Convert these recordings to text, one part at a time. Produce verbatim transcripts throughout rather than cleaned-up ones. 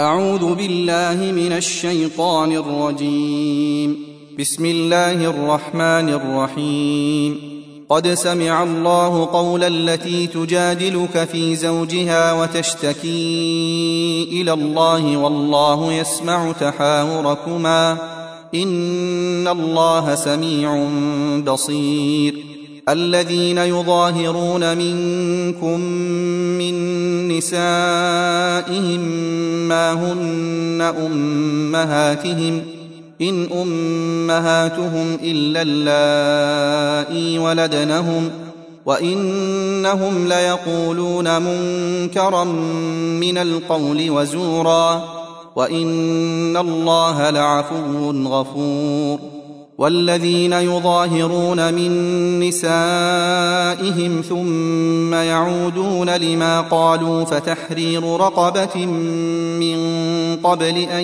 أعوذ بالله من الشيطان الرجيم. بسم الله الرحمن الرحيم. قد سمع الله قول التي تجادلك في زوجها وتشتكي إلى الله والله يسمع تحاوركما إن الله سميع بصير. الذين يظاهرون منكم من نسائهم ما هن أمهاتهم إن أمهاتهم إلا اللائي ولدنهم وإنهم ليقولون منكرا من القول وزورا وإن الله لعفو غفور. والذين يظاهرون من نسائهم ثم يعودون لما قالوا فتحرير رقبة من قبل أن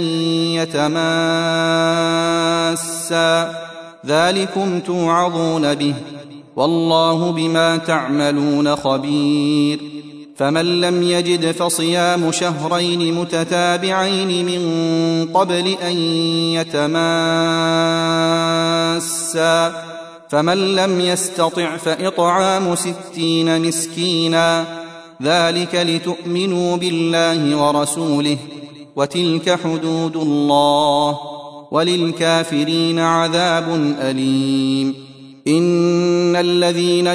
يتماسا ذلكم توعظون به والله بما تعملون خبير. فمن لم يجد فصيام شهرين متتابعين من قبل أن يتماسا فمن لم يستطع فإطعام ستين مسكينا ذلك لتؤمنوا بالله ورسوله وتلك حدود الله وللكافرين عذاب أليم. إن الذين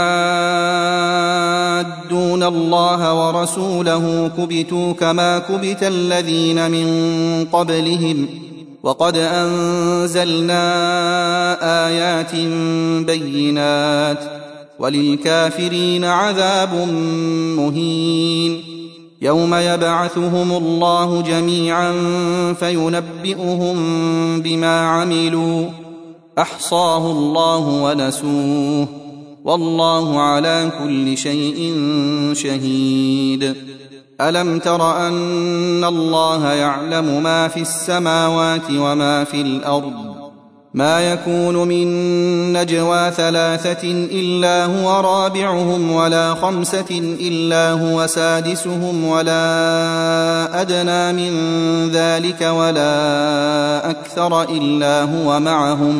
يحادون الله ورسوله كبتوا كما كبت الذين من قبلهم وقد أنزلنا آيات بينات وللكافرين عذاب مهين. يوم يبعثهم الله جميعا فينبئهم بما عملوا أحصاه الله ونسوه والله على كل شيء شهيد. ألم تر أن الله يعلم ما في السماوات وما في الأرض ما يكون من نجوى ثلاثة إلا هو رابعهم ولا خمسة إلا هو سادسهم ولا أدنى من ذلك ولا أكثر إلا هو معهم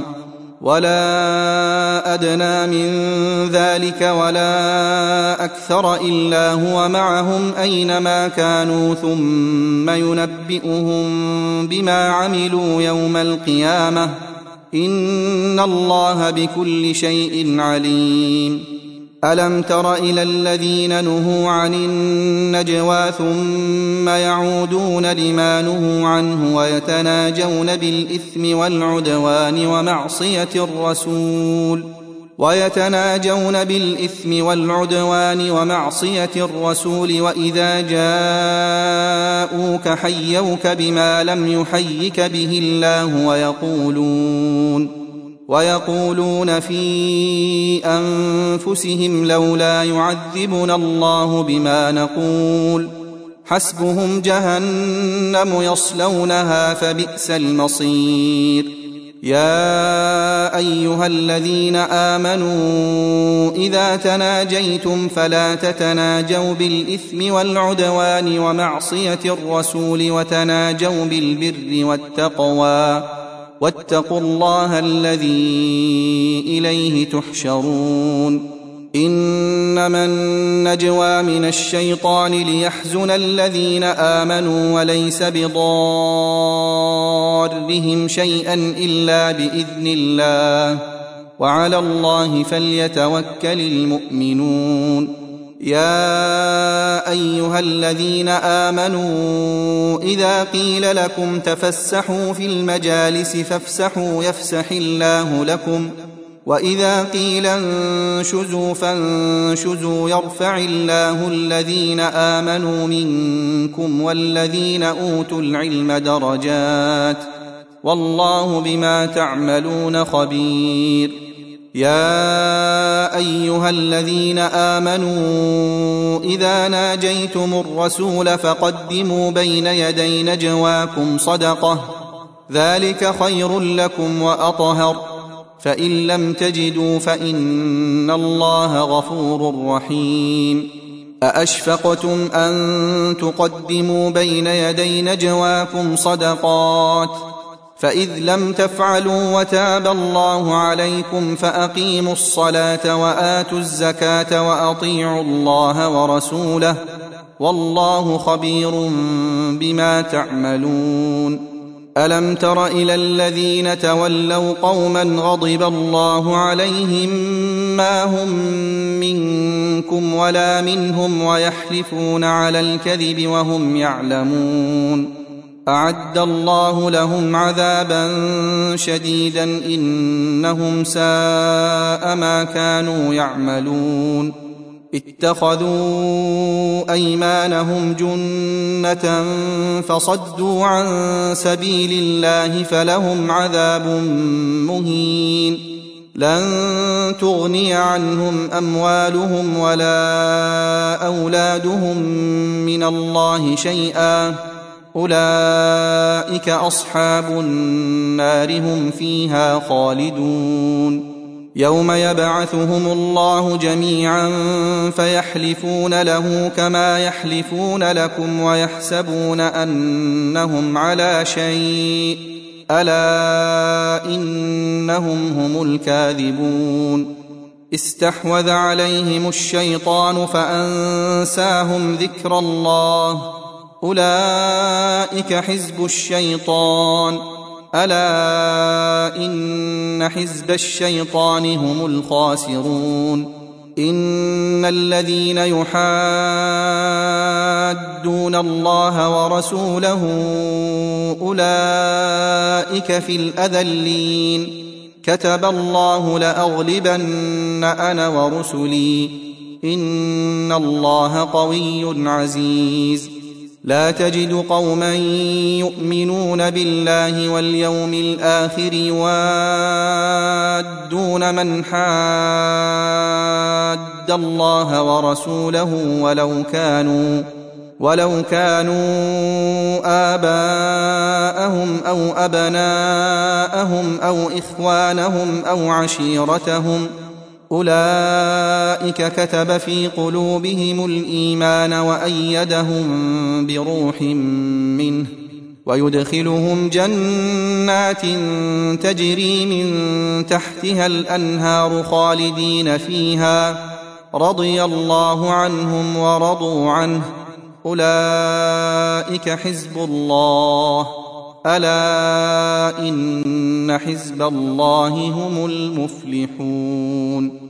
ولا أدنى من ذلك ولا أكثر إلا هو معهم أينما كانوا ثم ينبئهم بما عملوا يوم القيامة إن الله بكل شيء عليم. ألم تر إلى الذين نهوا عن النجوى ثم يعودون لما نهوا عنه ويتناجون بالإثم والعدوان ومعصية الرسول ويتناجون بالإثم والعدوان ومعصية الرسول وإذا جاءوك حيوك بما لم يحيك به الله ويقولون ويقولون في أنفسهم لولا يعذبنا الله بما نقول حسبهم جهنم يصلونها فبئس المصير. يا أيها الذين آمنوا إذا تناجيتم فلا تتناجوا بالإثم والعدوان ومعصية الرسول وتناجوا بالبر والتقوى واتقوا الله الذي إليه تحشرون. إنما النجوى من الشيطان ليحزن الذين آمنوا وليس بضارهم شيئا إلا بإذن الله وعلى الله فليتوكل المؤمنون. يا أيها الذين آمنوا إذا قيل لكم تفسحوا في المجالس فافسحوا يفسح الله لكم وإذا قيل انشزوا فانشزوا يرفع الله الذين آمنوا منكم والذين أوتوا العلم درجات والله بما تعملون خبير. يا أيها الذين آمنوا إذا ناجيتم الرسول فقدموا بين يدي نجواكم صدقة ذلك خير لكم وأطهر فإن لم تجدوا فإن الله غفور رحيم. أأشفقتم أن تقدموا بين يدي نجواكم صدقات فإذ لم تفعلوا وتاب الله عليكم فأقيموا الصلاة وآتوا الزكاة وأطيعوا الله ورسوله والله خبير بما تعملون. ألم تر إلى الذين تولوا قوما غضب الله عليهم ما هم منكم ولا منهم ويحلفون على الكذب وهم يعلمون أعد الله لهم عذابا شديدا إنهم ساء ما كانوا يعملون. اتخذوا أيمانهم جنة فصدوا عن سبيل الله فلهم عذاب مهين لن تغني عنهم أموالهم ولا أولادهم من الله شيئا أولئك أصحاب النار هم فيها خالدون. يوم يبعثهم الله جميعا فيحلفون له كما يحلفون لكم ويحسبون أنهم على شيء ألا إنهم هم الكاذبون. استحوذ عليهم الشيطان فأنساهم ذكر الله أولئك حزب الشيطان ألا إن حزب الشيطان هم الخاسرون. إن الذين يحادون الله ورسوله أولئك في الأذلين كتب الله لأغلبن أنا ورسلي إن الله قوي عزيز. لا تجد قوما يؤمنون بالله واليوم الآخر يوادون من حاد الله ورسوله ولو كانوا ولو كانوا آباءهم أو أبناءهم أو إخوانهم أو عشيرتهم أولئك كتب في قلوبهم الإيمان وأيدهم بروح منه ويدخلهم جنات تجري من تحتها الأنهار خالدين فيها رضي الله عنهم ورضوا عنه أولئك حزب الله ألا إن حزب الله هم المفلحون.